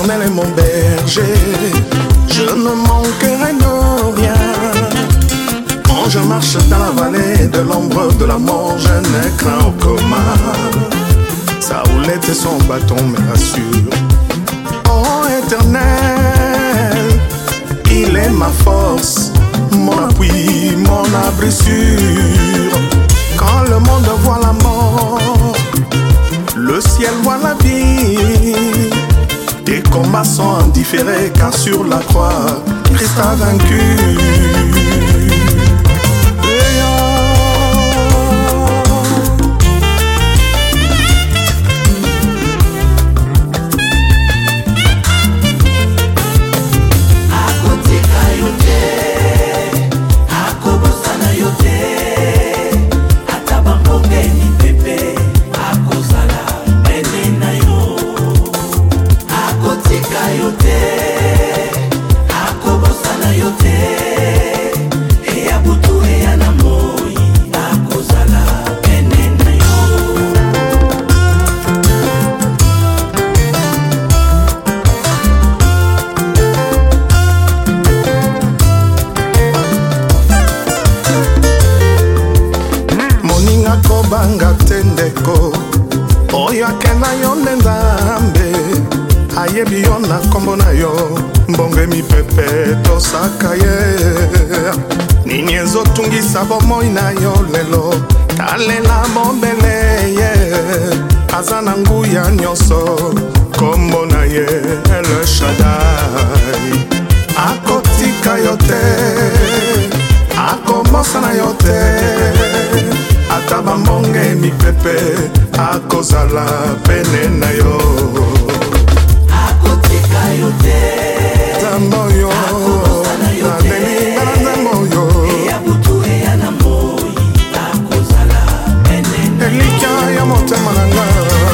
l'Éternel est mon berger, je ne manquerai de rien. Quand je marche dans la vallée de l'ombre de la mort, je ne crains aucun mal. Sa houlette et son bâton me rassurent. Oh Éternel, il est ma force, mon appui, mon abri sûr. Quand le monde voit la mort, le ciel voit la vie. Tes combats sont indifférés car sur la croix, Christ a vaincu. Banga tendeko oyo akenda yo nde Nzambe ayebi yo na kombo na yo mbonge mipepe tosaka ye nini ezotungisa bomoi na yo lelo talela bombele ye aza na nguya nyonso kombo na ye El Shaddai akotika yo te akomosa na yo te ata bambonge mipepe akozala pene na yo akotika yo te Nzambe oyo nadelinga na Nzambe oyo eyabutu eya na moi akozala pene na yo elikya ya motema na nga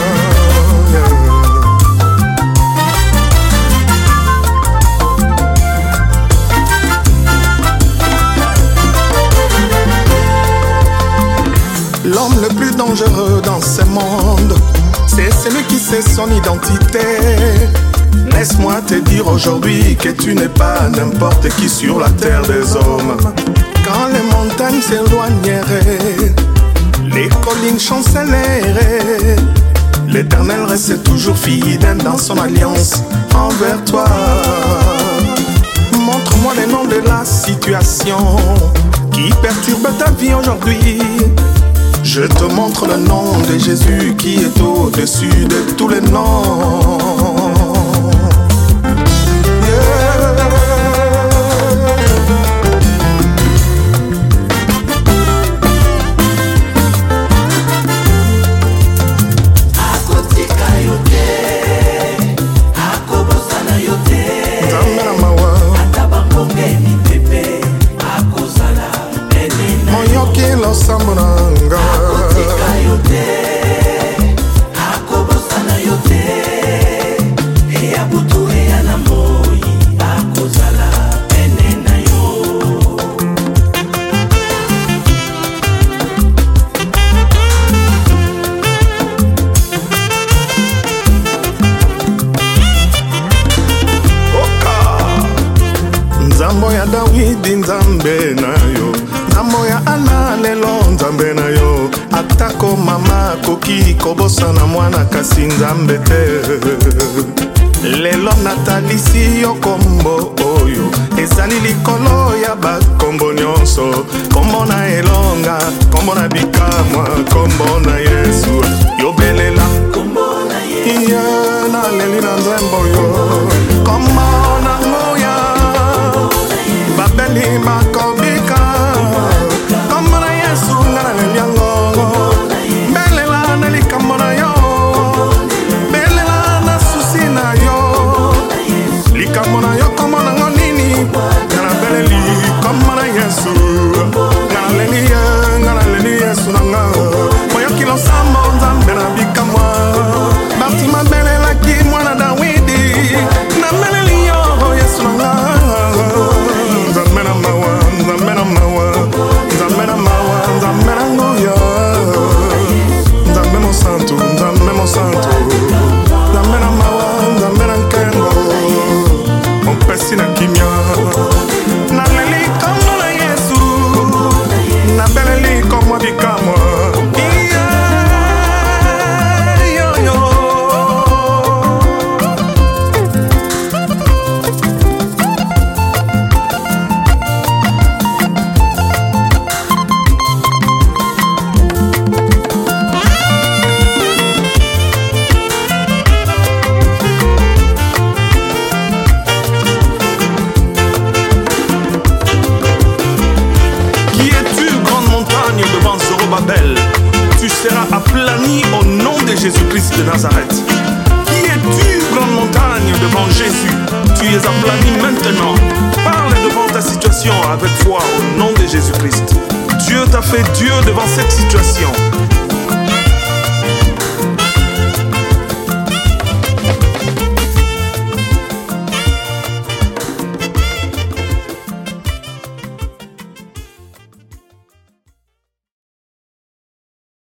L'homme le plus dangereux dans ce monde, c'est celui qui sait son identité. Laisse-moi te dire aujourd'hui que tu n'es pas n'importe qui sur la terre des hommes. Quand les montagnes s'éloigneraient, les collines chancelleraient, l'Éternel reste toujours fidèle dans son alliance envers toi. Montre-moi les noms de la situation qui perturbe ta vie aujourd'hui. Je te montre le nom de Jésus qui est au-dessus de tous les noms. Nzambo ya Dawidi Nzambe na yo, Nzambo ya Ana lelo Nzambe na yo, atako mama koki kobosana mwana kasi Nzambe te. Lelo natalisi yo kombo oyo, ezali likolo ya bakombo nyonso, kombo na elonga, kombo na bikamwa, kombo na Yesu, yobelela kombo na Yesu, iya na leli na Nzambo yo, kombo na moya babeli makobika kombo na Yesu ngana leliango belela na likambo na yo belela na susi na yo likambo na yo kombo na ngo nini ngana beleli kombo na Yesu ngana leli Yesu na nga moyoki losambo Nzambe na bikamwa batima belela ki mwana Dawidi s'aplanit maintenant. Parle devant ta situation avec foi au nom de Jésus-Christ. Dieu t'a fait Dieu devant cette situation.